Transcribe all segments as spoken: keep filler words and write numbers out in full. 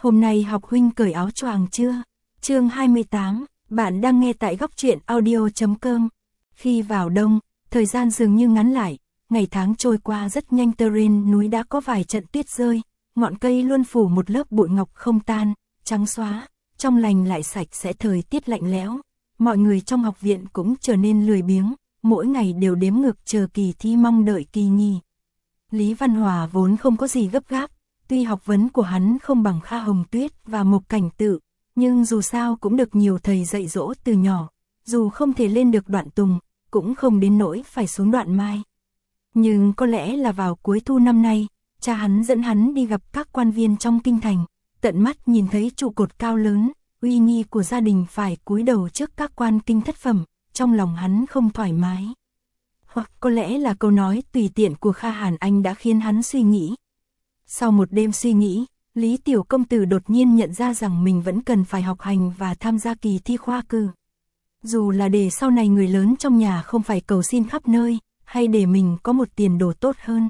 Hôm nay học huynh cởi áo choàng chưa? Chương hai mươi tám, bạn đang nghe tại góc truyện audio chấm com. Khi vào đông, thời gian dường như ngắn lại, ngày tháng trôi qua rất nhanh. Terrain núi đã có vài trận tuyết rơi, ngọn cây luôn phủ một lớp bụi ngọc không tan, trắng xóa, trong lành lại sạch sẽ. Thời tiết lạnh lẽo, mọi người trong học viện cũng trở nên lười biếng, mỗi ngày đều đếm ngược chờ kỳ thi, mong đợi kỳ nhì. Lý Văn Hòa vốn không có gì gấp gáp, tuy học vấn của hắn không bằng Kha Hồng Tuyết và Mộc Cảnh Tự, nhưng dù sao cũng được nhiều thầy dạy dỗ từ nhỏ, dù không thể lên được Đoạn Tùng, cũng không đến nỗi phải xuống Đoạn Mai. Nhưng có lẽ là vào cuối thu năm nay, cha hắn dẫn hắn đi gặp các quan viên trong kinh thành, tận mắt nhìn thấy trụ cột cao lớn, uy nghi của gia đình phải cúi đầu trước các quan kinh thất phẩm, trong lòng hắn không thoải mái. Hoặc có lẽ là câu nói tùy tiện của Kha Hàn Anh đã khiến hắn suy nghĩ. Sau một đêm suy nghĩ, Lý Tiểu Công Tử đột nhiên nhận ra rằng mình vẫn cần phải học hành và tham gia kỳ thi khoa cử. Dù là để sau này người lớn trong nhà không phải cầu xin khắp nơi, hay để mình có một tiền đồ tốt hơn.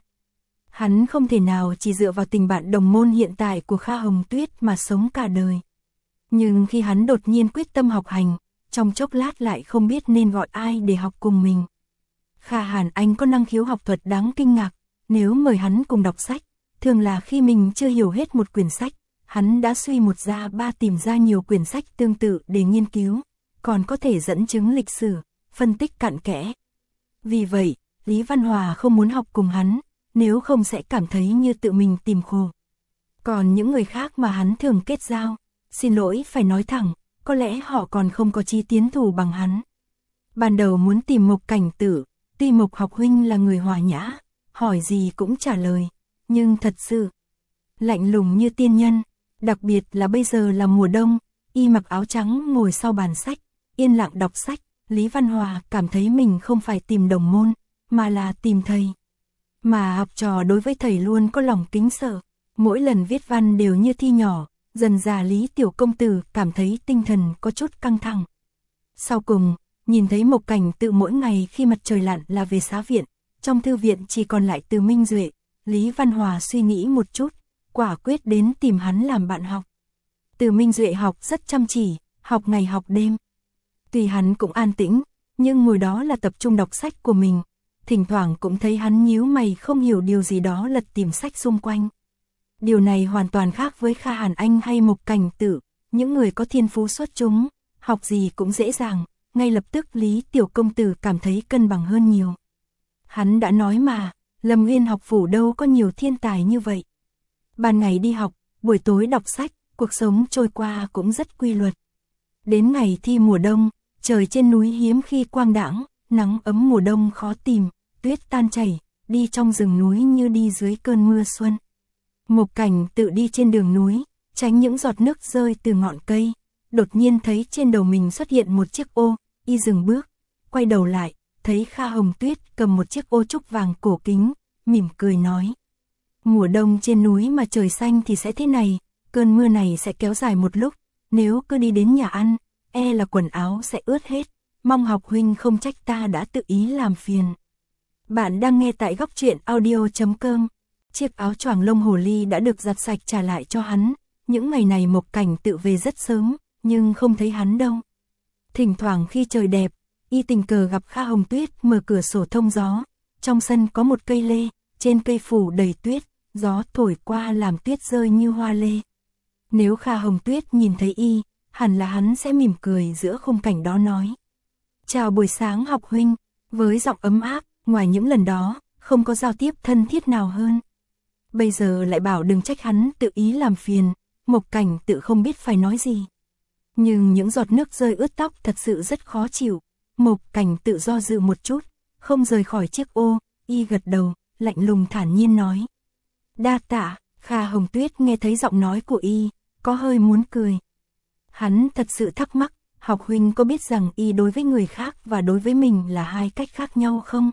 Hắn không thể nào chỉ dựa vào tình bạn đồng môn hiện tại của Kha Hồng Tuyết mà sống cả đời. Nhưng khi hắn đột nhiên quyết tâm học hành, trong chốc lát lại không biết nên gọi ai để học cùng mình. Kha Hàn Anh có năng khiếu học thuật đáng kinh ngạc, nếu mời hắn cùng đọc sách, thường là khi mình chưa hiểu hết một quyển sách, hắn đã suy một ra ba tìm ra nhiều quyển sách tương tự để nghiên cứu, còn có thể dẫn chứng lịch sử, phân tích cặn kẽ. Vì vậy, Lý Văn Hòa không muốn học cùng hắn, nếu không sẽ cảm thấy như tự mình tìm khổ. Còn những người khác mà hắn thường kết giao, xin lỗi phải nói thẳng, có lẽ họ còn không có chí tiến thủ bằng hắn. Ban đầu muốn tìm Mộc Cảnh Tử, tuy Mộc học huynh là người hòa nhã, hỏi gì cũng trả lời, nhưng thật sự lạnh lùng như tiên nhân, đặc biệt là bây giờ là mùa đông, y mặc áo trắng ngồi sau bàn sách, yên lặng đọc sách. Lý Văn Hòa cảm thấy mình không phải tìm đồng môn, mà là tìm thầy. Mà học trò đối với thầy luôn có lòng kính sợ, mỗi lần viết văn đều như thi nhỏ, dần dà Lý Tiểu Công Tử cảm thấy tinh thần có chút căng thẳng. Sau cùng, nhìn thấy Mộc Cảnh Tự mỗi ngày khi mặt trời lặn là về xá viện, trong thư viện chỉ còn lại Từ Minh Duệ, Lý Văn Hòa suy nghĩ một chút, quả quyết đến tìm hắn làm bạn học. Từ Minh Duệ học rất chăm chỉ, học ngày học đêm. Tuy hắn cũng an tĩnh, nhưng ngồi đó là tập trung đọc sách của mình, thỉnh thoảng cũng thấy hắn nhíu mày không hiểu điều gì đó lật tìm sách xung quanh. Điều này hoàn toàn khác với Kha Hàn Anh hay Mộc Cảnh Tử, những người có thiên phú xuất chúng, học gì cũng dễ dàng, ngay lập tức Lý Tiểu Công Tử cảm thấy cân bằng hơn nhiều. Hắn đã nói mà, Lâm Nguyên học phủ đâu có nhiều thiên tài như vậy. Ban ngày đi học, buổi tối đọc sách, cuộc sống trôi qua cũng rất quy luật. Đến ngày thi mùa đông, trời trên núi hiếm khi quang đãng, nắng ấm mùa đông khó tìm, tuyết tan chảy, đi trong rừng núi như đi dưới cơn mưa xuân. Mộc Cảnh Tự đi trên đường núi, tránh những giọt nước rơi từ ngọn cây, đột nhiên thấy trên đầu mình xuất hiện một chiếc ô, y dừng bước, quay đầu lại, thấy Kha Hồng Tuyết cầm một chiếc ô trúc vàng cổ kính, mỉm cười nói. Mùa đông trên núi mà trời xanh thì sẽ thế này, cơn mưa này sẽ kéo dài một lúc, nếu cứ đi đến nhà ăn, e là quần áo sẽ ướt hết, mong học huynh không trách ta đã tự ý làm phiền. Bạn đang nghe tại góc truyện audio chấm com. Chiếc áo choàng lông hồ ly đã được giặt sạch trả lại cho hắn, những ngày này Mộc Cảnh Tự về rất sớm, nhưng không thấy hắn đâu. Thỉnh thoảng khi trời đẹp, y tình cờ gặp Kha Hồng Tuyết mở cửa sổ thông gió, trong sân có một cây lê, trên cây phủ đầy tuyết, gió thổi qua làm tuyết rơi như hoa lê. Nếu Kha Hồng Tuyết nhìn thấy y, hẳn là hắn sẽ mỉm cười giữa khung cảnh đó nói. Chào buổi sáng học huynh, với giọng ấm áp, ngoài những lần đó, không có giao tiếp thân thiết nào hơn. Bây giờ lại bảo đừng trách hắn tự ý làm phiền, Mộc Cảnh Tự không biết phải nói gì. Nhưng những giọt nước rơi ướt tóc thật sự rất khó chịu, Mộc Cảnh Tự do dự một chút, không rời khỏi chiếc ô, y gật đầu, lạnh lùng thản nhiên nói. Đa tạ. Kha Hồng Tuyết nghe thấy giọng nói của y, có hơi muốn cười. Hắn thật sự thắc mắc, học huynh có biết rằng y đối với người khác và đối với mình là hai cách khác nhau không?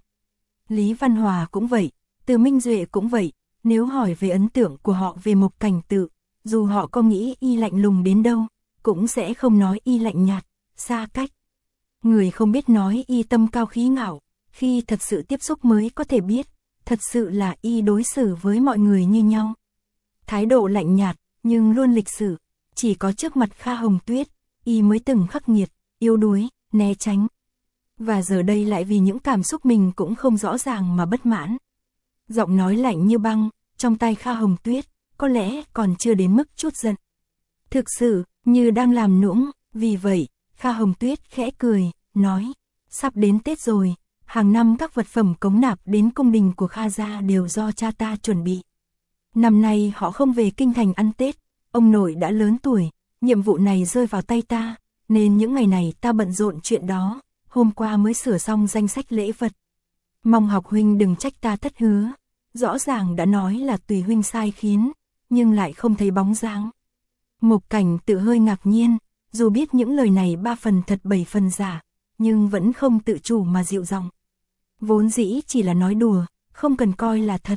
Lý Văn Hòa cũng vậy, Từ Minh Duệ cũng vậy, nếu hỏi về ấn tượng của họ về Mộc Cảnh Tự, dù họ có nghĩ y lạnh lùng đến đâu, cũng sẽ không nói y lạnh nhạt, xa cách. Người không biết nói y tâm cao khí ngạo, khi thật sự tiếp xúc mới có thể biết, thật sự là y đối xử với mọi người như nhau. Thái độ lạnh nhạt, nhưng luôn lịch sự, chỉ có trước mặt Kha Hồng Tuyết, y mới từng khắc nghiệt, yếu đuối, né tránh. Và giờ đây lại vì những cảm xúc mình cũng không rõ ràng mà bất mãn. Giọng nói lạnh như băng, trong tay Kha Hồng Tuyết, có lẽ còn chưa đến mức chút giận. Thực sự, như đang làm nũng, vì vậy, Kha Hồng Tuyết khẽ cười, nói, sắp đến Tết rồi, hàng năm các vật phẩm cống nạp đến cung đình của Kha gia đều do cha ta chuẩn bị. Năm nay họ không về kinh thành ăn Tết, ông nội đã lớn tuổi, nhiệm vụ này rơi vào tay ta, nên những ngày này ta bận rộn chuyện đó, hôm qua mới sửa xong danh sách lễ vật. Mong học huynh đừng trách ta thất hứa, rõ ràng đã nói là tùy huynh sai khiến, nhưng lại không thấy bóng dáng. Mục Cảnh tự hơi ngạc nhiên, dù biết những lời này ba phần thật bảy phần giả, nhưng vẫn không tự chủ mà dịu giọng. Vốn dĩ chỉ là nói đùa, không cần coi là thật.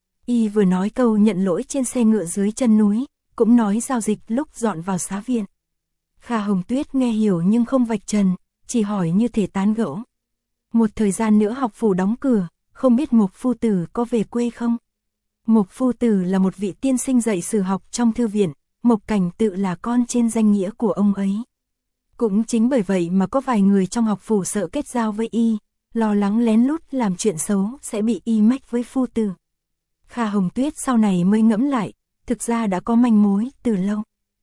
Y vừa nói câu nhận lỗi trên xe ngựa dưới chân núi, cũng nói giao dịch lúc dọn vào xá viện. Kha Hồng Tuyết nghe hiểu nhưng không vạch trần, chỉ hỏi như thể tán gẫu. Một thời gian nữa học phủ đóng cửa, không biết Mục phu tử có về quê không? Mục phu tử là một vị tiên sinh dạy sử học trong thư viện, Mục Cảnh tự là con trên danh nghĩa của ông ấy. Cũng chính bởi vậy mà có vài người trong học phủ sợ kết giao với y, lo lắng lén lút làm chuyện xấu sẽ bị y mách với phu tử. Kha Hồng Tuyết sau này mới ngẫm lại, thực ra đã có manh mối từ lâu.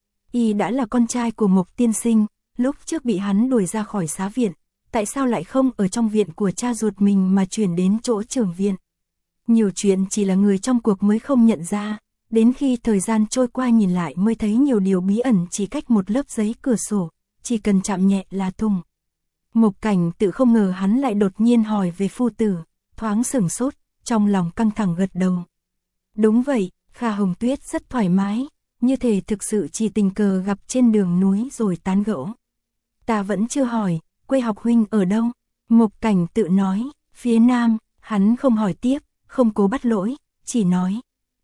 Y đã là con trai của Mục tiên sinh, lúc trước bị hắn đuổi ra khỏi xá viện, tại sao lại không ở trong viện của cha ruột mình mà chuyển đến chỗ trưởng viện. Nhiều chuyện chỉ là người trong cuộc mới không nhận ra, đến khi thời gian trôi qua nhìn lại mới thấy nhiều điều bí ẩn chỉ cách một lớp giấy cửa sổ, chỉ cần chạm nhẹ là thùng. Mục Cảnh tự không ngờ hắn lại đột nhiên hỏi về phu tử, thoáng sửng sốt, trong lòng căng thẳng gật đầu. Đúng vậy, Kha Hồng Tuyết rất thoải mái, như thể thực sự chỉ tình cờ gặp trên đường núi rồi tán gẫu. Ta vẫn chưa hỏi, quê học huynh ở đâu? Mục Cảnh tự nói, phía nam, hắn không hỏi tiếp, không cố bắt lỗi, chỉ nói.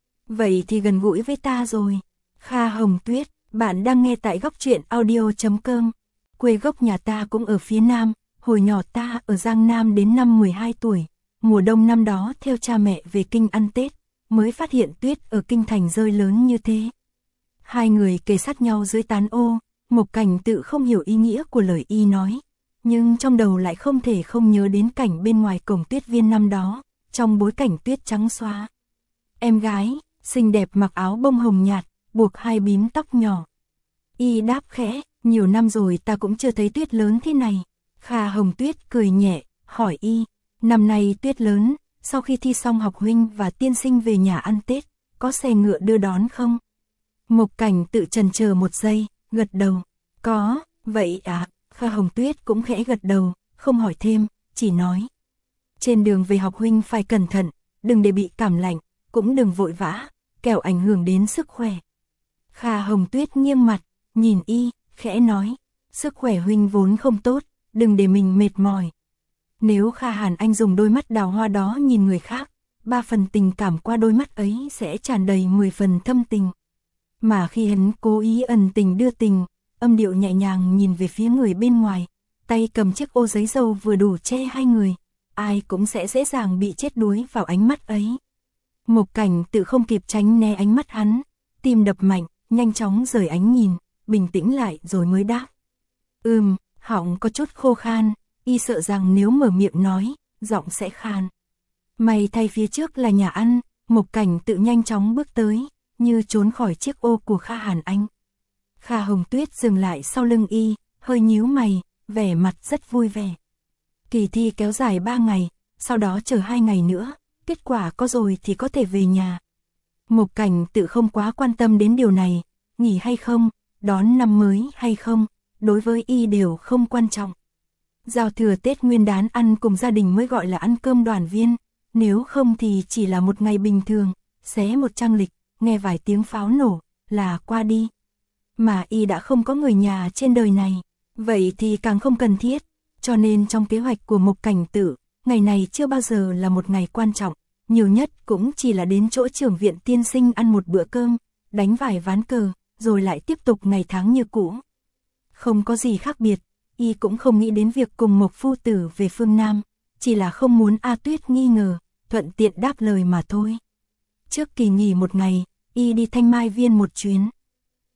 Vậy thì gần gũi với ta rồi. Kha Hồng Tuyết, bạn đang nghe tại góc truyện audio chấm com. Quê gốc nhà ta cũng ở phía nam, hồi nhỏ ta ở Giang Nam đến năm mười hai tuổi, mùa đông năm đó theo cha mẹ về kinh ăn Tết, mới phát hiện tuyết ở kinh thành rơi lớn như thế. Hai người kề sát nhau dưới tán ô, Mục Cảnh tự không hiểu ý nghĩa của lời y nói, nhưng trong đầu lại không thể không nhớ đến cảnh bên ngoài cổng tuyết viên năm đó, trong bối cảnh tuyết trắng xóa. Em gái, xinh đẹp mặc áo bông hồng nhạt, buộc hai bím tóc nhỏ. Y đáp khẽ, nhiều năm rồi ta cũng chưa thấy tuyết lớn thế này. Kha Hồng Tuyết cười nhẹ, hỏi y, năm nay tuyết lớn, sau khi thi xong học huynh và tiên sinh về nhà ăn Tết, có xe ngựa đưa đón không? Mục Cảnh tự chần chờ một giây, gật đầu, có, vậy à, Kha Hồng Tuyết cũng khẽ gật đầu, không hỏi thêm, chỉ nói. Trên đường về học huynh phải cẩn thận, đừng để bị cảm lạnh, cũng đừng vội vã, kẻo ảnh hưởng đến sức khỏe. Kha Hồng Tuyết nghiêng mặt, nhìn y, khẽ nói, sức khỏe huynh vốn không tốt, đừng để mình mệt mỏi. Nếu Kha Hàn Anh dùng đôi mắt đào hoa đó nhìn người khác, ba phần tình cảm qua đôi mắt ấy sẽ tràn đầy mười phần thâm tình. Mà khi hắn cố ý ẩn tình đưa tình, âm điệu nhẹ nhàng nhìn về phía người bên ngoài, tay cầm chiếc ô giấy dầu vừa đủ che hai người, ai cũng sẽ dễ dàng bị chết đuối vào ánh mắt ấy. Mục Cảnh tự không kịp tránh né ánh mắt hắn, tim đập mạnh, nhanh chóng rời ánh nhìn, bình tĩnh lại rồi mới đáp. Ừm, họng có chút khô khan, y sợ rằng nếu mở miệng nói, giọng sẽ khan. May thay phía trước là nhà ăn, Mục Cảnh tự nhanh chóng bước tới, như trốn khỏi chiếc ô của Kha Hàn Anh. Kha Hồng Tuyết dừng lại sau lưng y, hơi nhíu mày, vẻ mặt rất vui vẻ. Kỳ thi kéo dài ba ngày, sau đó chờ hai ngày nữa, kết quả có rồi thì có thể về nhà. Mục Cảnh tự không quá quan tâm đến điều này, nghỉ hay không, đón năm mới hay không, đối với y đều không quan trọng. Giao thừa Tết Nguyên Đán ăn cùng gia đình mới gọi là ăn cơm đoàn viên, nếu không thì chỉ là một ngày bình thường, xé một trang lịch, nghe vài tiếng pháo nổ, là qua đi. Mà y đã không có người nhà trên đời này, vậy thì càng không cần thiết, cho nên trong kế hoạch của Mục Cảnh Tử, ngày này chưa bao giờ là một ngày quan trọng, nhiều nhất cũng chỉ là đến chỗ trưởng viện tiên sinh ăn một bữa cơm, đánh vài ván cờ, rồi lại tiếp tục ngày tháng như cũ. Không có gì khác biệt, y cũng không nghĩ đến việc cùng Mục phu tử về phương Nam, chỉ là không muốn A Tuyết nghi ngờ, thuận tiện đáp lời mà thôi. Trước kỳ nghỉ một ngày, y đi Thanh Mai Viên một chuyến,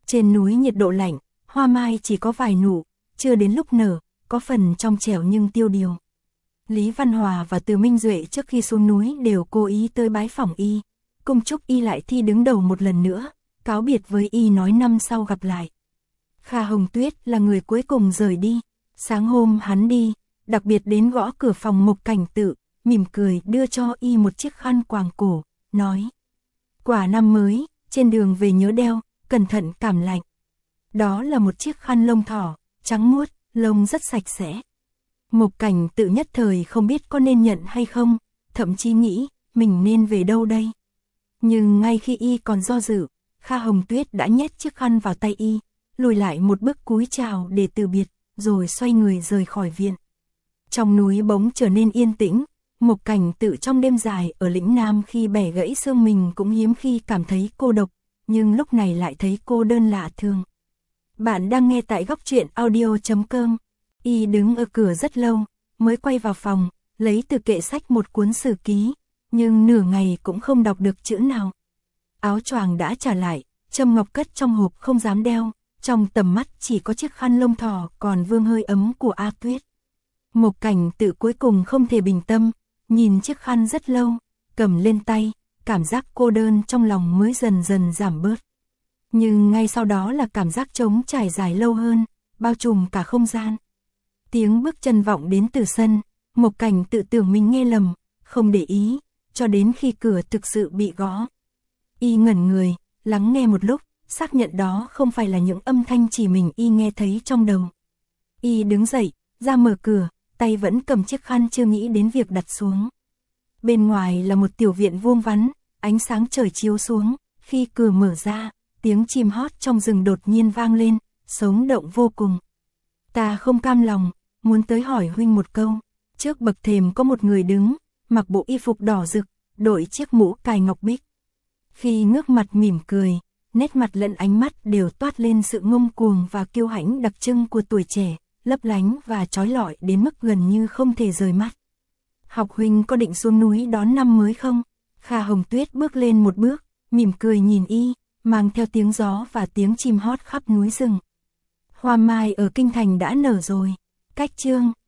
Trên núi nhiệt độ lạnh, hoa mai chỉ có vài nụ, chưa đến lúc nở, có phần trong trẻo nhưng tiêu điều. Lý Văn Hòa và Từ Minh Duệ trước khi xuống núi đều cố ý tới bái phỏng y, cùng chúc y lại thi đứng đầu một lần nữa, cáo biệt với y nói năm sau gặp lại. Kha Hồng Tuyết là người cuối cùng rời đi, sáng hôm hắn đi, đặc biệt đến gõ cửa phòng Mộc Cảnh Tự, mỉm cười đưa cho y một chiếc khăn quàng cổ, nói: "Quả năm mới, trên đường về nhớ đeo, cẩn thận cảm lạnh." Đó là một chiếc khăn lông thỏ, trắng muốt, lông rất sạch sẽ. Mộc Cảnh Tự nhất thời không biết có nên nhận hay không, thậm chí nghĩ mình nên về đâu đây. Nhưng ngay khi y còn do dự, Kha Hồng Tuyết đã nhét chiếc khăn vào tay y, lùi lại một bước cúi chào để từ biệt, rồi xoay người rời khỏi viện. Trong núi bỗng trở nên yên tĩnh, Mộc Cảnh Tự trong đêm dài ở lĩnh Nam khi bẻ gãy xương mình cũng hiếm khi cảm thấy cô độc, nhưng lúc này lại thấy cô đơn lạ thường. Bạn đang nghe tại góc truyện audio chấm com. Y đứng ở cửa rất lâu, mới quay vào phòng, lấy từ kệ sách một cuốn sử ký, nhưng nửa ngày cũng không đọc được chữ nào. Áo choàng đã trả lại, châm ngọc cất trong hộp không dám đeo, trong tầm mắt chỉ có chiếc khăn lông thỏ còn vương hơi ấm của A Tuyết. Mộc Cảnh Tự cuối cùng không thể bình tâm, nhìn chiếc khăn rất lâu, cầm lên tay, cảm giác cô đơn trong lòng mới dần dần giảm bớt. Nhưng ngay sau đó là cảm giác trống trải dài lâu hơn, bao trùm cả không gian. Tiếng bước chân vọng đến từ sân, Mộc Cảnh Tự tưởng mình nghe lầm, không để ý, cho đến khi cửa thực sự bị gõ. Y ngẩn người, lắng nghe một lúc, xác nhận đó không phải là những âm thanh chỉ mình y nghe thấy trong đầu. Y đứng dậy, ra mở cửa, tay vẫn cầm chiếc khăn chưa nghĩ đến việc đặt xuống. Bên ngoài là một tiểu viện vuông vắn, ánh sáng trời chiếu xuống, khi cửa mở ra, tiếng chim hót trong rừng đột nhiên vang lên, sống động vô cùng. Ta không cam lòng, muốn tới hỏi huynh một câu. Trước bậc thềm có một người đứng, mặc bộ y phục đỏ rực, đội chiếc mũ cài ngọc bích. Khi ngước mặt mỉm cười, nét mặt lẫn ánh mắt đều toát lên sự ngông cuồng và kiêu hãnh đặc trưng của tuổi trẻ, lấp lánh và chói lọi đến mức gần như không thể rời mắt. Học huynh có định xuống núi đón năm mới không? Kha Hồng Tuyết bước lên một bước, mỉm cười nhìn y, mang theo tiếng gió và tiếng chim hót khắp núi rừng. Hoa mai ở kinh thành đã nở rồi. Cách chương